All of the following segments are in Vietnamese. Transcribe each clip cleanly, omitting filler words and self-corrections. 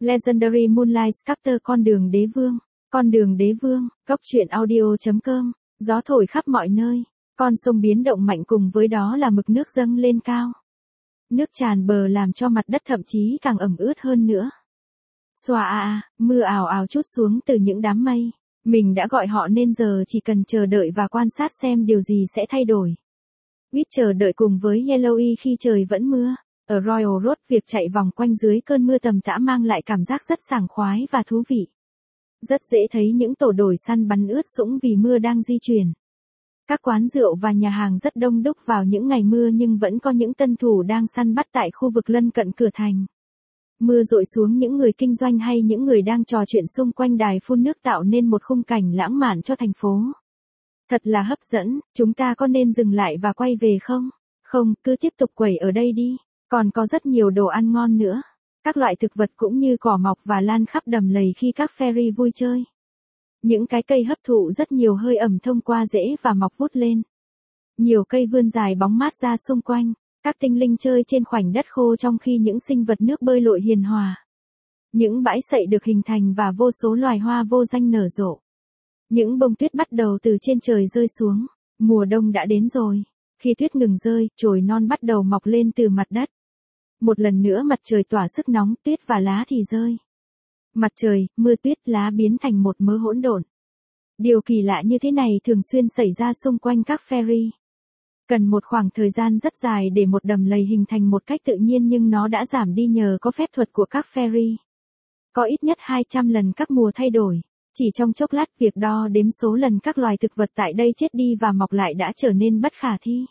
Legendary Moonlight Sculptor con đường đế vương, góc truyện audio.com, gió thổi khắp mọi nơi, con sông biến động mạnh cùng với đó là mực nước dâng lên cao. Nước tràn bờ làm cho mặt đất thậm chí càng ẩm ướt hơn nữa. Xoa mưa ào ào trút xuống từ những đám mây, mình đã gọi họ nên giờ chỉ cần chờ đợi và quan sát xem điều gì sẽ thay đổi. Biết chờ đợi cùng với Yellowknife khi trời vẫn mưa. Ở Royal Road, việc chạy vòng quanh dưới cơn mưa tầm tã mang lại cảm giác rất sảng khoái và thú vị. Rất dễ thấy những tổ đồi săn bắn ướt sũng vì mưa đang di chuyển. Các quán rượu và nhà hàng rất đông đúc vào những ngày mưa nhưng vẫn có những tân thủ đang săn bắt tại khu vực lân cận cửa thành. Mưa dội xuống những người kinh doanh hay những người đang trò chuyện xung quanh đài phun nước tạo nên một khung cảnh lãng mạn cho thành phố. Thật là hấp dẫn, chúng ta có nên dừng lại và quay về không? Không, cứ tiếp tục quẩy ở đây đi. Còn có rất nhiều đồ ăn ngon nữa. Các loại thực vật cũng như cỏ mọc và lan khắp đầm lầy khi các ferry vui chơi. Những cái cây hấp thụ rất nhiều hơi ẩm thông qua rễ và mọc vút lên. Nhiều cây vươn dài bóng mát ra xung quanh. Các tinh linh chơi trên khoảnh đất khô trong khi những sinh vật nước bơi lội hiền hòa. Những bãi sậy được hình thành và vô số loài hoa vô danh nở rộ. Những bông tuyết bắt đầu từ trên trời rơi xuống. Mùa đông đã đến rồi. Khi tuyết ngừng rơi, chồi non bắt đầu mọc lên từ mặt đất. Một lần nữa mặt trời tỏa sức nóng, tuyết và lá thì rơi. Mặt trời, mưa tuyết, lá biến thành một mớ hỗn độn. Điều kỳ lạ như thế này thường xuyên xảy ra xung quanh các ferry. Cần một khoảng thời gian rất dài để một đầm lầy hình thành một cách tự nhiên nhưng nó đã giảm đi nhờ có phép thuật của các ferry. Có ít nhất 200 lần các mùa thay đổi. Chỉ trong chốc lát việc đo đếm số lần các loài thực vật tại đây chết đi và mọc lại đã trở nên bất khả thi.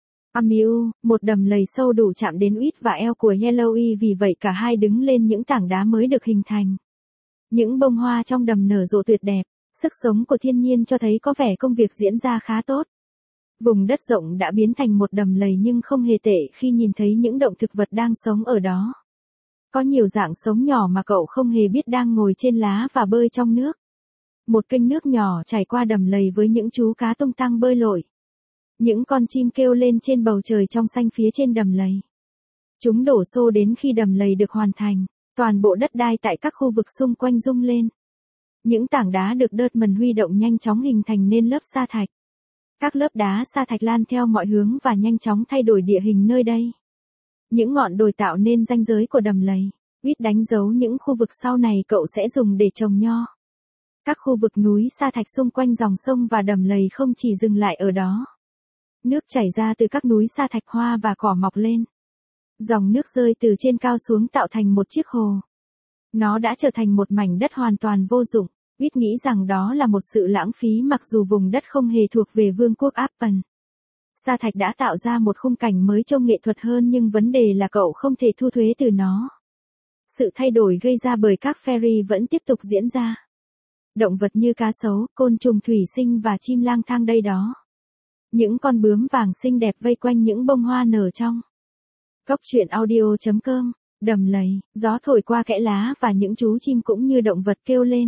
Một đầm lầy sâu đủ chạm đến uýt và eo của Yellowknife, vì vậy cả hai đứng lên những tảng đá mới được hình thành. Những bông hoa trong đầm nở rộ tuyệt đẹp, sức sống của thiên nhiên cho thấy có vẻ công việc diễn ra khá tốt. Vùng đất rộng đã biến thành một đầm lầy nhưng không hề tệ khi nhìn thấy những động thực vật đang sống ở đó. Có nhiều dạng sống nhỏ mà cậu không hề biết đang ngồi trên lá và bơi trong nước. Một kênh nước nhỏ chảy qua đầm lầy với những chú cá tung tăng bơi lội. Những con chim kêu lên trên bầu trời trong xanh phía trên đầm lầy. Chúng đổ xô đến khi đầm lầy được hoàn thành, toàn bộ đất đai tại các khu vực xung quanh rung lên. Những tảng đá được Dirtman huy động nhanh chóng hình thành nên lớp sa thạch. Các lớp đá sa thạch lan theo mọi hướng và nhanh chóng thay đổi địa hình nơi đây. Những ngọn đồi tạo nên ranh giới của đầm lầy, Whit đánh dấu những khu vực sau này cậu sẽ dùng để trồng nho. Các khu vực núi sa thạch xung quanh dòng sông và đầm lầy không chỉ dừng lại ở đó. Nước chảy ra từ các núi sa thạch, hoa và cỏ mọc lên. Dòng nước rơi từ trên cao xuống tạo thành một chiếc hồ. Nó đã trở thành một mảnh đất hoàn toàn vô dụng. Whit nghĩ rằng đó là một sự lãng phí mặc dù vùng đất không hề thuộc về vương quốc Appen. Sa thạch đã tạo ra một khung cảnh mới trông nghệ thuật hơn nhưng vấn đề là cậu không thể thu thuế từ nó. Sự thay đổi gây ra bởi các ferry vẫn tiếp tục diễn ra. Động vật như cá sấu, côn trùng thủy sinh và chim lang thang đây đó. Những con bướm vàng xinh đẹp vây quanh những bông hoa nở trong. Góc truyện audio.com, đầm lầy, gió thổi qua kẽ lá và những chú chim cũng như động vật kêu lên.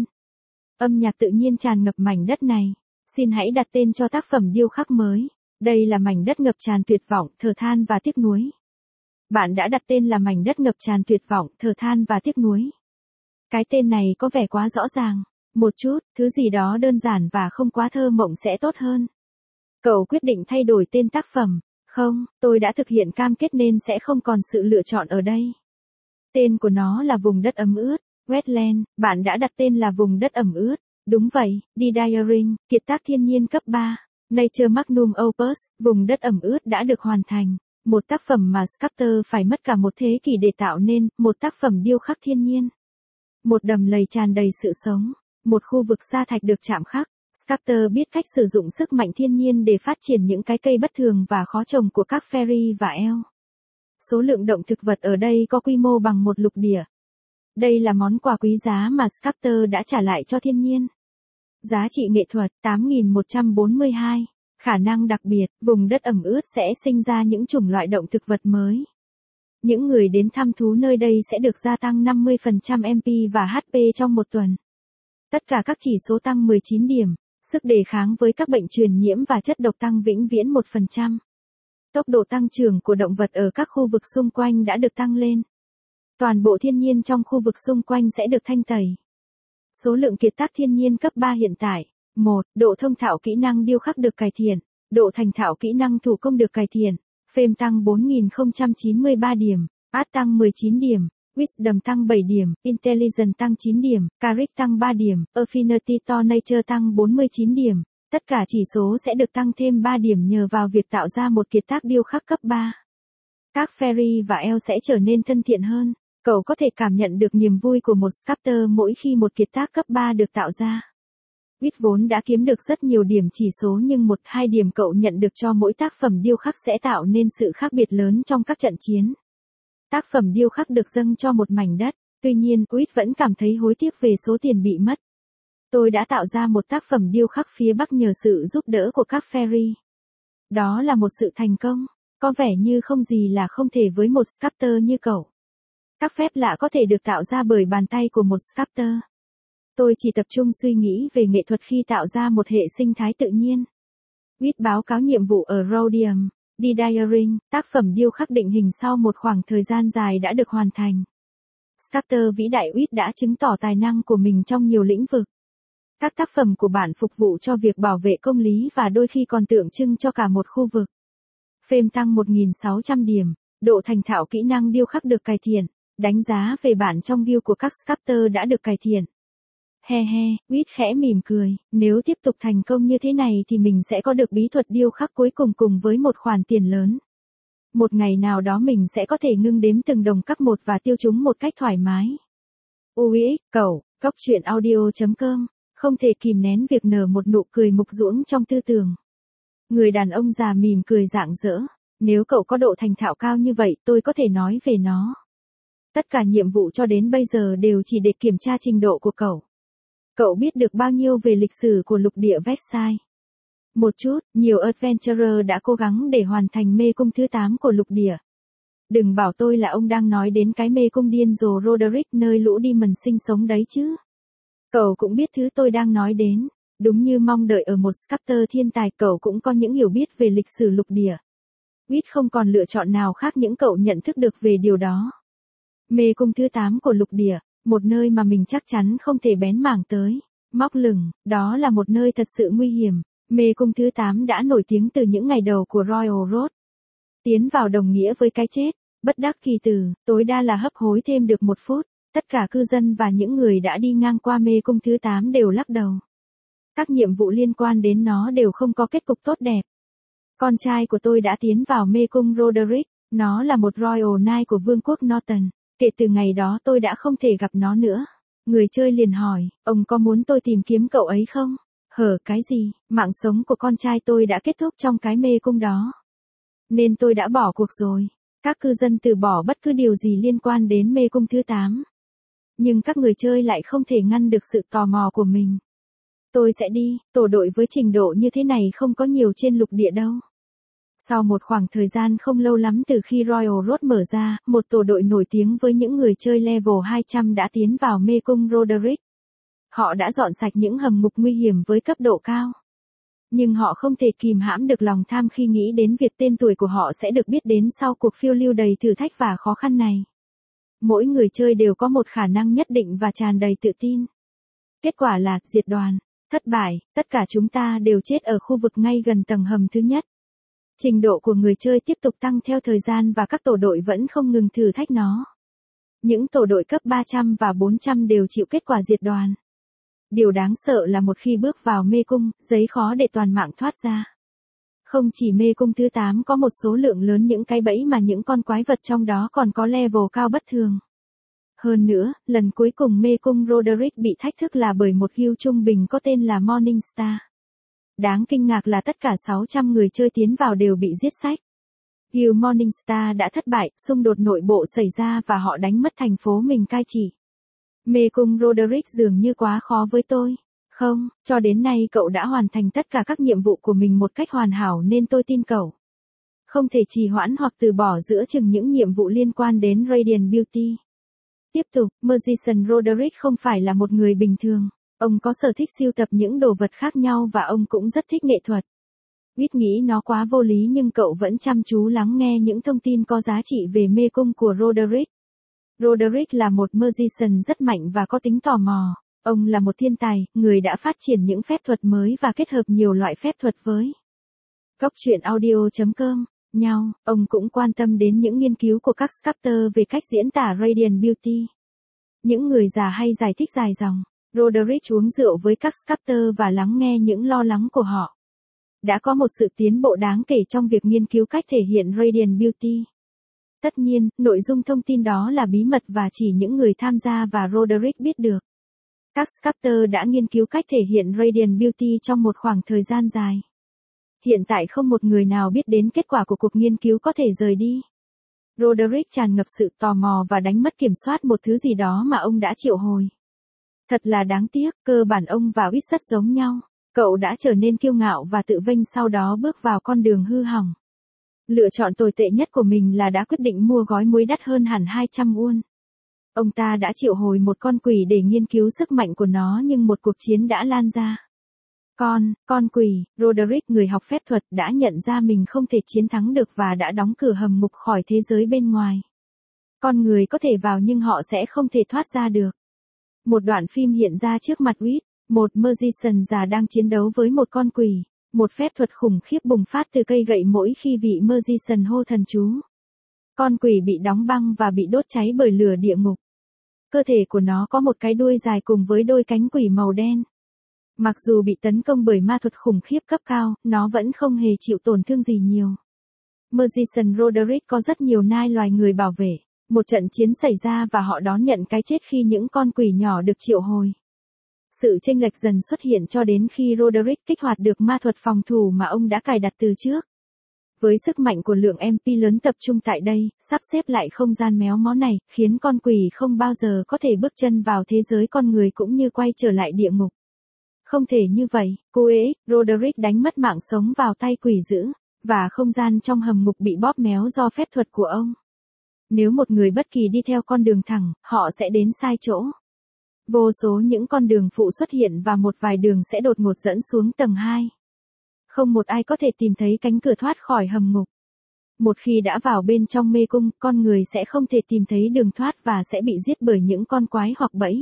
Âm nhạc tự nhiên tràn ngập mảnh đất này. Xin hãy đặt tên cho tác phẩm điêu khắc mới. Đây là mảnh đất ngập tràn tuyệt vọng, thở than và tiếc nuối. Bạn đã đặt tên là mảnh đất ngập tràn tuyệt vọng, thở than và tiếc nuối. Cái tên này có vẻ quá rõ ràng. Một chút, thứ gì đó đơn giản và không quá thơ mộng sẽ tốt hơn. Cậu quyết định thay đổi tên tác phẩm. Không, tôi đã thực hiện cam kết nên sẽ không còn sự lựa chọn ở đây. Tên của nó là vùng đất ẩm ướt, wetland, bạn đã đặt tên là vùng đất ẩm ướt. Đúng vậy, Diaring, kiệt tác thiên nhiên cấp 3, Nature Magnum Opus, vùng đất ẩm ướt đã được hoàn thành. Một tác phẩm mà sculptor phải mất cả một thế kỷ để tạo nên, một tác phẩm điêu khắc thiên nhiên. Một đầm lầy tràn đầy sự sống, một khu vực sa thạch được chạm khắc. Sculptor biết cách sử dụng sức mạnh thiên nhiên để phát triển những cái cây bất thường và khó trồng của các ferry và eo. Số lượng động thực vật ở đây có quy mô bằng một lục địa. Đây là món quà quý giá mà Sculptor đã trả lại cho thiên nhiên. Giá trị nghệ thuật 8.142. Khả năng đặc biệt, vùng đất ẩm ướt sẽ sinh ra những chủng loại động thực vật mới. Những người đến thăm thú nơi đây sẽ được gia tăng 50% MP và HP trong một tuần. Tất cả các chỉ số tăng 19 điểm, sức đề kháng với các bệnh truyền nhiễm và chất độc tăng vĩnh viễn 1%. Tốc độ tăng trưởng của động vật ở các khu vực xung quanh đã được tăng lên. Toàn bộ thiên nhiên trong khu vực xung quanh sẽ được thanh tẩy. Số lượng kiệt tác thiên nhiên cấp 3 hiện tại. 1. Độ thông thạo kỹ năng điêu khắc được cải thiện. Độ thành thạo kỹ năng thủ công được cải thiện. Fame tăng 4093 điểm. Art tăng 19 điểm. Wisdom tăng 7 điểm. Intelligence tăng 9 điểm. Charisma tăng 3 điểm. Affinity to Nature tăng 49 điểm. Tất cả chỉ số sẽ được tăng thêm 3 điểm nhờ vào việc tạo ra một kiệt tác điêu khắc cấp 3. Các fairy và elf sẽ trở nên thân thiện hơn. Cậu có thể cảm nhận được niềm vui của một sculptor mỗi khi một kiệt tác cấp 3 được tạo ra. Wit vốn đã kiếm được rất nhiều điểm chỉ số nhưng 1-2 điểm cậu nhận được cho mỗi tác phẩm điêu khắc sẽ tạo nên sự khác biệt lớn trong các trận chiến. Tác phẩm điêu khắc được dâng cho một mảnh đất, tuy nhiên Wit vẫn cảm thấy hối tiếc về số tiền bị mất. Tôi đã tạo ra một tác phẩm điêu khắc phía Bắc nhờ sự giúp đỡ của các fairy. Đó là một sự thành công, có vẻ như không gì là không thể với một sculptor như cậu. Các phép lạ có thể được tạo ra bởi bàn tay của một sculptor. Tôi chỉ tập trung suy nghĩ về nghệ thuật khi tạo ra một hệ sinh thái tự nhiên. Wit báo cáo nhiệm vụ ở Rhodium, Didyring, tác phẩm điêu khắc định hình sau một khoảng thời gian dài đã được hoàn thành. Sculptor vĩ đại Wit đã chứng tỏ tài năng của mình trong nhiều lĩnh vực. Các tác phẩm của bạn phục vụ cho việc bảo vệ công lý và đôi khi còn tượng trưng cho cả một khu vực. Fame tăng 1600 điểm, độ thành thạo kỹ năng điêu khắc được cải thiện, đánh giá về bản trong guild của các sculptor đã được cải thiện. He he, Wit khẽ mỉm cười, nếu tiếp tục thành công như thế này thì mình sẽ có được bí thuật điêu khắc cuối cùng với một khoản tiền lớn. Một ngày nào đó mình sẽ có thể ngưng đếm từng đồng cấp một và tiêu chúng một cách thoải mái. UX, cậu, gocchuyenaudio.com, không thể kìm nén việc nở một nụ cười mục ruỗng trong tư tưởng. Người đàn ông già mỉm cười rạng rỡ, nếu cậu có độ thành thạo cao như vậy tôi có thể nói về nó. Tất cả nhiệm vụ cho đến bây giờ đều chỉ để kiểm tra trình độ của cậu. Cậu biết được bao nhiêu về lịch sử của lục địa Versailles? Một chút, nhiều adventurer đã cố gắng để hoàn thành mê cung thứ 8 của lục địa. Đừng bảo tôi là ông đang nói đến cái mê cung điên rồ Roderick nơi lũ demon sinh sống đấy chứ. Cậu cũng biết thứ tôi đang nói đến. Đúng như mong đợi ở một sculptor thiên tài, cậu cũng có những hiểu biết về lịch sử lục địa. Wit không còn lựa chọn nào khác những cậu nhận thức được về điều đó. Mê cung thứ 8 của lục địa, một nơi mà mình chắc chắn không thể bén mảng tới. Móc lửng, đó là một nơi thật sự nguy hiểm. Mê cung thứ 8 đã nổi tiếng từ những ngày đầu của Royal Road. Tiến vào đồng nghĩa với cái chết, bất đắc kỳ tử, tối đa là hấp hối thêm được 1 phút. Tất cả cư dân và những người đã đi ngang qua mê cung thứ 8 đều lắc đầu. Các nhiệm vụ liên quan đến nó đều không có kết cục tốt đẹp. Con trai của tôi đã tiến vào mê cung Roderick, nó là một Royal Knight của Vương quốc Norton. Kể từ ngày đó tôi đã không thể gặp nó nữa. Người chơi liền hỏi, ông có muốn tôi tìm kiếm cậu ấy không? Hở cái gì, mạng sống của con trai tôi đã kết thúc trong cái mê cung đó. Nên tôi đã bỏ cuộc rồi. Các cư dân từ bỏ bất cứ điều gì liên quan đến mê cung thứ 8. Nhưng các người chơi lại không thể ngăn được sự tò mò của mình. Tôi sẽ đi, tổ đội với trình độ như thế này không có nhiều trên lục địa đâu. Sau một khoảng thời gian không lâu lắm từ khi Royal Road mở ra, một tổ đội nổi tiếng với những người chơi level 200 đã tiến vào mê cung Roderick. Họ đã dọn sạch những hầm ngục nguy hiểm với cấp độ cao. Nhưng họ không thể kìm hãm được lòng tham khi nghĩ đến việc tên tuổi của họ sẽ được biết đến sau cuộc phiêu lưu đầy thử thách và khó khăn này. Mỗi người chơi đều có một khả năng nhất định và tràn đầy tự tin. Kết quả là diệt đoàn, thất bại, tất cả chúng ta đều chết ở khu vực ngay gần tầng hầm thứ nhất. Trình độ của người chơi tiếp tục tăng theo thời gian và các tổ đội vẫn không ngừng thử thách nó. Những tổ đội cấp 300 và 400 đều chịu kết quả diệt đoàn. Điều đáng sợ là một khi bước vào mê cung, giấy khó để toàn mạng thoát ra. Không chỉ mê cung thứ 8 có một số lượng lớn những cái bẫy mà những con quái vật trong đó còn có level cao bất thường. Hơn nữa, lần cuối cùng mê cung Roderick bị thách thức là bởi một guild trung bình có tên là Morning Star. Đáng kinh ngạc là tất cả 600 người chơi tiến vào đều bị giết sạch. Guild Morning Star đã thất bại, xung đột nội bộ xảy ra và họ đánh mất thành phố mình cai trị. Mê cung Roderick dường như quá khó với tôi. Không, cho đến nay cậu đã hoàn thành tất cả các nhiệm vụ của mình một cách hoàn hảo nên tôi tin cậu. Không thể trì hoãn hoặc từ bỏ giữa chừng những nhiệm vụ liên quan đến Radiant Beauty. Tiếp tục, Magician Roderick không phải là một người bình thường. Ông có sở thích sưu tập những đồ vật khác nhau và ông cũng rất thích nghệ thuật. Biết nghĩ nó quá vô lý nhưng cậu vẫn chăm chú lắng nghe những thông tin có giá trị về mê cung của Roderick. Roderick là một magician rất mạnh và có tính tò mò. Ông là một thiên tài, người đã phát triển những phép thuật mới và kết hợp nhiều loại phép thuật với Góc truyện audio.com. Nhau, ông cũng quan tâm đến những nghiên cứu của các sculptor về cách diễn tả Radiant Beauty. Những người già hay giải thích dài dòng, Roderick uống rượu với các sculptor và lắng nghe những lo lắng của họ. Đã có một sự tiến bộ đáng kể trong việc nghiên cứu cách thể hiện Radiant Beauty. Tất nhiên, nội dung thông tin đó là bí mật và chỉ những người tham gia và Roderick biết được. Các sculptor đã nghiên cứu cách thể hiện Radiant Beauty trong một khoảng thời gian dài. Hiện tại không một người nào biết đến kết quả của cuộc nghiên cứu có thể rời đi. Roderick tràn ngập sự tò mò và đánh mất kiểm soát một thứ gì đó mà ông đã triệu hồi. Thật là đáng tiếc, cơ bản ông và Whit rất giống nhau. Cậu đã trở nên kiêu ngạo và tự vênh sau đó bước vào con đường hư hỏng. Lựa chọn tồi tệ nhất của mình là đã quyết định mua gói muối đắt hơn hẳn 200 won. Ông ta đã triệu hồi một con quỷ để nghiên cứu sức mạnh của nó nhưng một cuộc chiến đã lan ra. Con quỷ, Roderick người học phép thuật đã nhận ra mình không thể chiến thắng được và đã đóng cửa hầm ngục khỏi thế giới bên ngoài. Con người có thể vào nhưng họ sẽ không thể thoát ra được. Một đoạn phim hiện ra trước mặt Whit, một magician già đang chiến đấu với một con quỷ. Một phép thuật khủng khiếp bùng phát từ cây gậy mỗi khi vị magician hô thần chú. Con quỷ bị đóng băng và bị đốt cháy bởi lửa địa ngục. Cơ thể của nó có một cái đuôi dài cùng với đôi cánh quỷ màu đen. Mặc dù bị tấn công bởi ma thuật khủng khiếp cấp cao, nó vẫn không hề chịu tổn thương gì nhiều. Magician Roderick có rất nhiều nai loài người bảo vệ. Một trận chiến xảy ra và họ đón nhận cái chết khi những con quỷ nhỏ được triệu hồi. Sự chênh lệch dần xuất hiện cho đến khi Roderick kích hoạt được ma thuật phòng thủ mà ông đã cài đặt từ trước. Với sức mạnh của lượng MP lớn tập trung tại đây, sắp xếp lại không gian méo mó này, khiến con quỷ không bao giờ có thể bước chân vào thế giới con người cũng như quay trở lại địa ngục. Không thể như vậy, Roderick đánh mất mạng sống vào tay quỷ dữ, và không gian trong hầm ngục bị bóp méo do phép thuật của ông. Nếu một người bất kỳ đi theo con đường thẳng, họ sẽ đến sai chỗ. Vô số những con đường phụ xuất hiện và một vài đường sẽ đột ngột dẫn xuống tầng 2. Không một ai có thể tìm thấy cánh cửa thoát khỏi hầm ngục. Một khi đã vào bên trong mê cung, con người sẽ không thể tìm thấy đường thoát và sẽ bị giết bởi những con quái hoặc bẫy.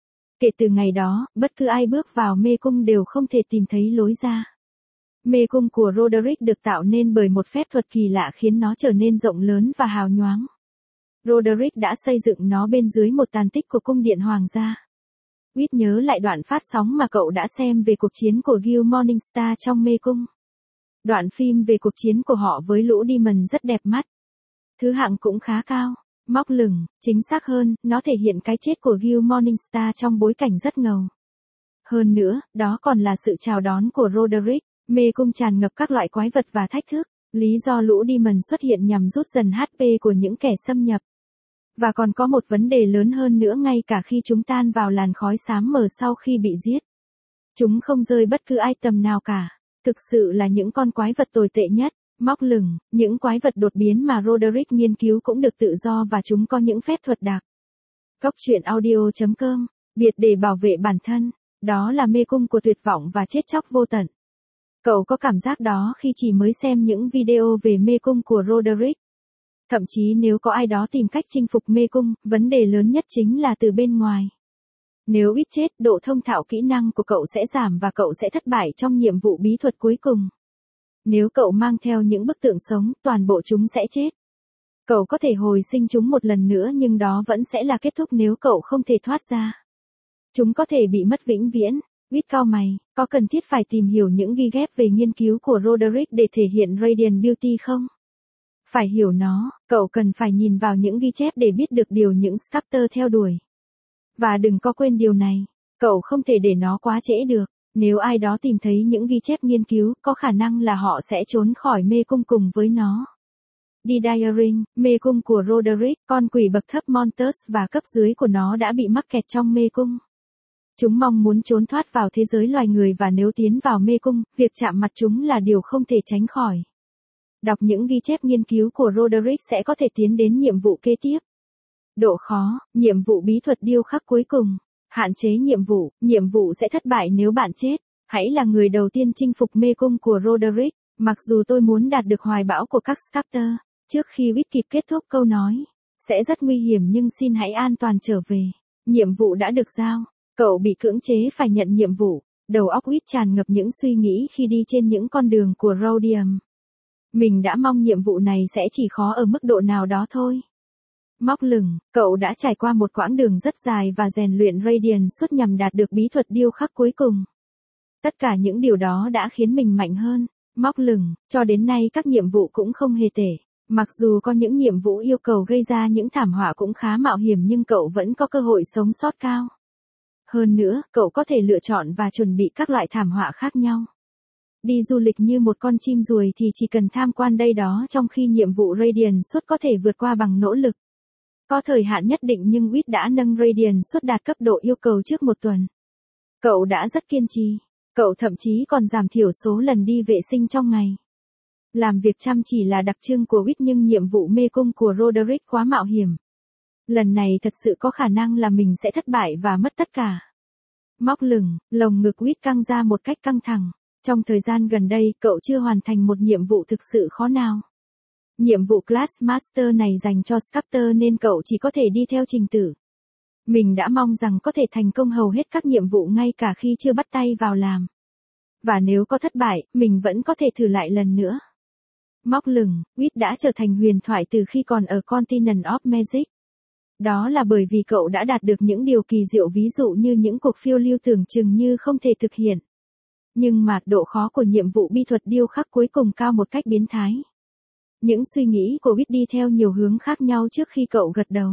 Kể từ ngày đó, bất cứ ai bước vào mê cung đều không thể tìm thấy lối ra. Mê cung của Roderick được tạo nên bởi một phép thuật kỳ lạ khiến nó trở nên rộng lớn và hào nhoáng. Roderick đã xây dựng nó bên dưới một tàn tích của cung điện hoàng gia. Whit nhớ lại đoạn phát sóng mà cậu đã xem về cuộc chiến của Gil Morningstar trong mê cung. Đoạn phim về cuộc chiến của họ với lũ Demon rất đẹp mắt. Thứ hạng cũng khá cao. Móc lửng, chính xác hơn, nó thể hiện cái chết của Gil Morningstar trong bối cảnh rất ngầu. Hơn nữa, đó còn là sự chào đón của Roderick. Mê cung tràn ngập các loại quái vật và thách thức. Lý do lũ Demon xuất hiện nhằm rút dần HP của những kẻ xâm nhập. Và còn có một vấn đề lớn hơn nữa, ngay cả khi chúng tan vào làn khói xám mờ sau khi bị giết. Chúng không rơi bất cứ item nào cả. Thực sự là những con quái vật tồi tệ nhất. Móc lửng, những quái vật đột biến mà Roderick nghiên cứu cũng được tự do và chúng có những phép thuật đặc. Góc truyện audio.com, biệt để bảo vệ bản thân. Đó là mê cung của tuyệt vọng và chết chóc vô tận. Cậu có cảm giác đó khi chỉ mới xem những video về mê cung của Roderick. Thậm chí nếu có ai đó tìm cách chinh phục mê cung, vấn đề lớn nhất chính là từ bên ngoài. Nếu ít chết, độ thông thạo kỹ năng của cậu sẽ giảm và cậu sẽ thất bại trong nhiệm vụ bí thuật cuối cùng. Nếu cậu mang theo những bức tượng sống, toàn bộ chúng sẽ chết. Cậu có thể hồi sinh chúng một lần nữa nhưng đó vẫn sẽ là kết thúc nếu cậu không thể thoát ra. Chúng có thể bị mất vĩnh viễn. Whit cau mày, có cần thiết phải tìm hiểu những ghi ghép về nghiên cứu của Roderick để thể hiện Radiant Beauty không? Phải hiểu nó, cậu cần phải nhìn vào những ghi chép để biết được điều những sculptor theo đuổi. Và đừng có quên điều này, cậu không thể để nó quá trễ được. Nếu ai đó tìm thấy những ghi chép nghiên cứu, có khả năng là họ sẽ trốn khỏi mê cung cùng với nó. Diaring, mê cung của Roderick, con quỷ bậc thấp Montus và cấp dưới của nó đã bị mắc kẹt trong mê cung. Chúng mong muốn trốn thoát vào thế giới loài người và nếu tiến vào mê cung, việc chạm mặt chúng là điều không thể tránh khỏi. Đọc những ghi chép nghiên cứu của Roderick sẽ có thể tiến đến nhiệm vụ kế tiếp. Độ khó, nhiệm vụ bí thuật điêu khắc cuối cùng. Hạn chế nhiệm vụ sẽ thất bại nếu bạn chết. Hãy là người đầu tiên chinh phục mê cung của Roderick, mặc dù tôi muốn đạt được hoài bão của các sculptor. Trước khi Whit kịp kết thúc câu nói, Sẽ rất nguy hiểm nhưng xin hãy an toàn trở về. Nhiệm vụ đã được giao. Cậu bị cưỡng chế phải nhận nhiệm vụ. Đầu óc Whit tràn ngập những suy nghĩ khi đi trên những con đường của Rhodium. Mình đã mong nhiệm vụ này sẽ chỉ khó ở mức độ nào đó thôi. Móc lửng, cậu đã trải qua một quãng đường rất dài và rèn luyện Radiant suốt nhằm đạt được bí thuật điêu khắc cuối cùng. Tất cả những điều đó đã khiến mình mạnh hơn. Móc lửng, cho đến nay các nhiệm vụ cũng không hề tệ. Mặc dù có những nhiệm vụ yêu cầu gây ra những thảm họa cũng khá mạo hiểm nhưng cậu vẫn có cơ hội sống sót cao. Hơn nữa, cậu có thể lựa chọn và chuẩn bị các loại thảm họa khác nhau. Đi du lịch như một con chim ruồi thì chỉ cần tham quan đây đó, trong khi nhiệm vụ Radiant suốt có thể vượt qua bằng nỗ lực. Có thời hạn nhất định nhưng Whit đã nâng Radiant suốt đạt cấp độ yêu cầu trước một tuần. Cậu đã rất kiên trì. Cậu thậm chí còn giảm thiểu số lần đi vệ sinh trong ngày. Làm việc chăm chỉ là đặc trưng của Whit nhưng nhiệm vụ mê cung của Roderick quá mạo hiểm. Lần này thật sự có khả năng là mình sẽ thất bại và mất tất cả. Móc lửng, lồng ngực Whit căng ra một cách căng thẳng. Trong thời gian gần đây, cậu chưa hoàn thành một nhiệm vụ thực sự khó nào. Nhiệm vụ Class Master này dành cho Sculptor nên cậu chỉ có thể đi theo trình tự. Mình đã mong rằng có thể thành công hầu hết các nhiệm vụ ngay cả khi chưa bắt tay vào làm. Và nếu có thất bại, mình vẫn có thể thử lại lần nữa. Móc lửng, Whit đã trở thành huyền thoại từ khi còn ở Continent of Magic. Đó là bởi vì cậu đã đạt được những điều kỳ diệu, ví dụ như những cuộc phiêu lưu tưởng chừng như không thể thực hiện. Nhưng mà độ khó của nhiệm vụ bi thuật điêu khắc cuối cùng cao một cách biến thái. Những suy nghĩ của Whit đi theo nhiều hướng khác nhau trước khi cậu gật đầu.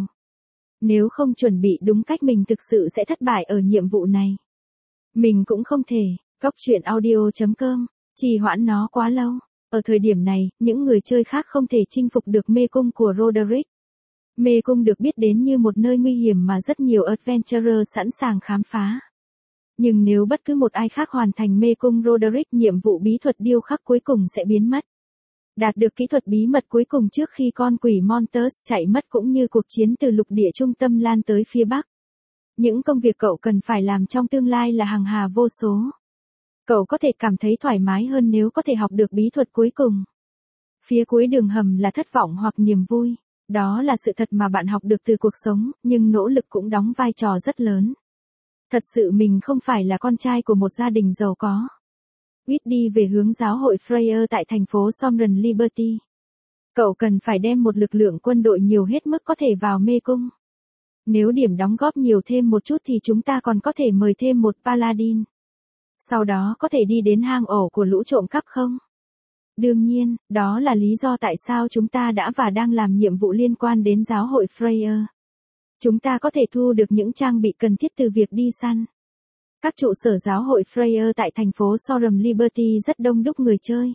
Nếu không chuẩn bị đúng cách mình thực sự sẽ thất bại ở nhiệm vụ này. Mình cũng không thể. Góc truyện audio.com. Trì hoãn nó quá lâu. Ở thời điểm này, những người chơi khác không thể chinh phục được mê cung của Roderick. Mê cung được biết đến như một nơi nguy hiểm mà rất nhiều adventurer sẵn sàng khám phá. Nhưng nếu bất cứ một ai khác hoàn thành mê cung Roderick, nhiệm vụ bí thuật điêu khắc cuối cùng sẽ biến mất. Đạt được kỹ thuật bí mật cuối cùng trước khi con quỷ Monsters chạy mất cũng như cuộc chiến từ lục địa trung tâm lan tới phía bắc. Những công việc cậu cần phải làm trong tương lai là hàng hà vô số. Cậu có thể cảm thấy thoải mái hơn nếu có thể học được bí thuật cuối cùng. Phía cuối đường hầm là thất vọng hoặc niềm vui. Đó là sự thật mà bạn học được từ cuộc sống, nhưng nỗ lực cũng đóng vai trò rất lớn. Thật sự mình không phải là con trai của một gia đình giàu có. Whit đi về hướng giáo hội Freya tại thành phố Sovereign Liberty. Cậu cần phải đem một lực lượng quân đội nhiều hết mức có thể vào mê cung. Nếu điểm đóng góp nhiều thêm một chút thì chúng ta còn có thể mời thêm một paladin. Sau đó có thể đi đến hang ổ của lũ trộm cắp không? Đương nhiên, đó là lý do tại sao chúng ta đã và đang làm nhiệm vụ liên quan đến giáo hội Freya. Chúng ta có thể thu được những trang bị cần thiết từ việc đi săn. Các trụ sở giáo hội Freya tại thành phố Sovereign Liberty rất đông đúc người chơi.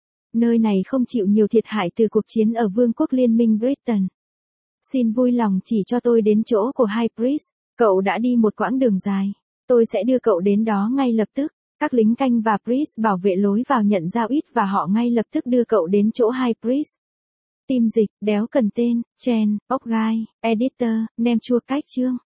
Nơi này không chịu nhiều thiệt hại từ cuộc chiến ở Vương quốc Liên minh Britain. Xin vui lòng chỉ cho tôi đến chỗ của High Priest. Cậu đã đi một quãng đường dài. Tôi sẽ đưa cậu đến đó ngay lập tức. Các lính canh và Priest bảo vệ lối vào nhận ra Whit và họ ngay lập tức đưa cậu đến chỗ High Priest. Tim dịch, đéo cần tên, Chen, ốc gai, editor, nem chua cách chương.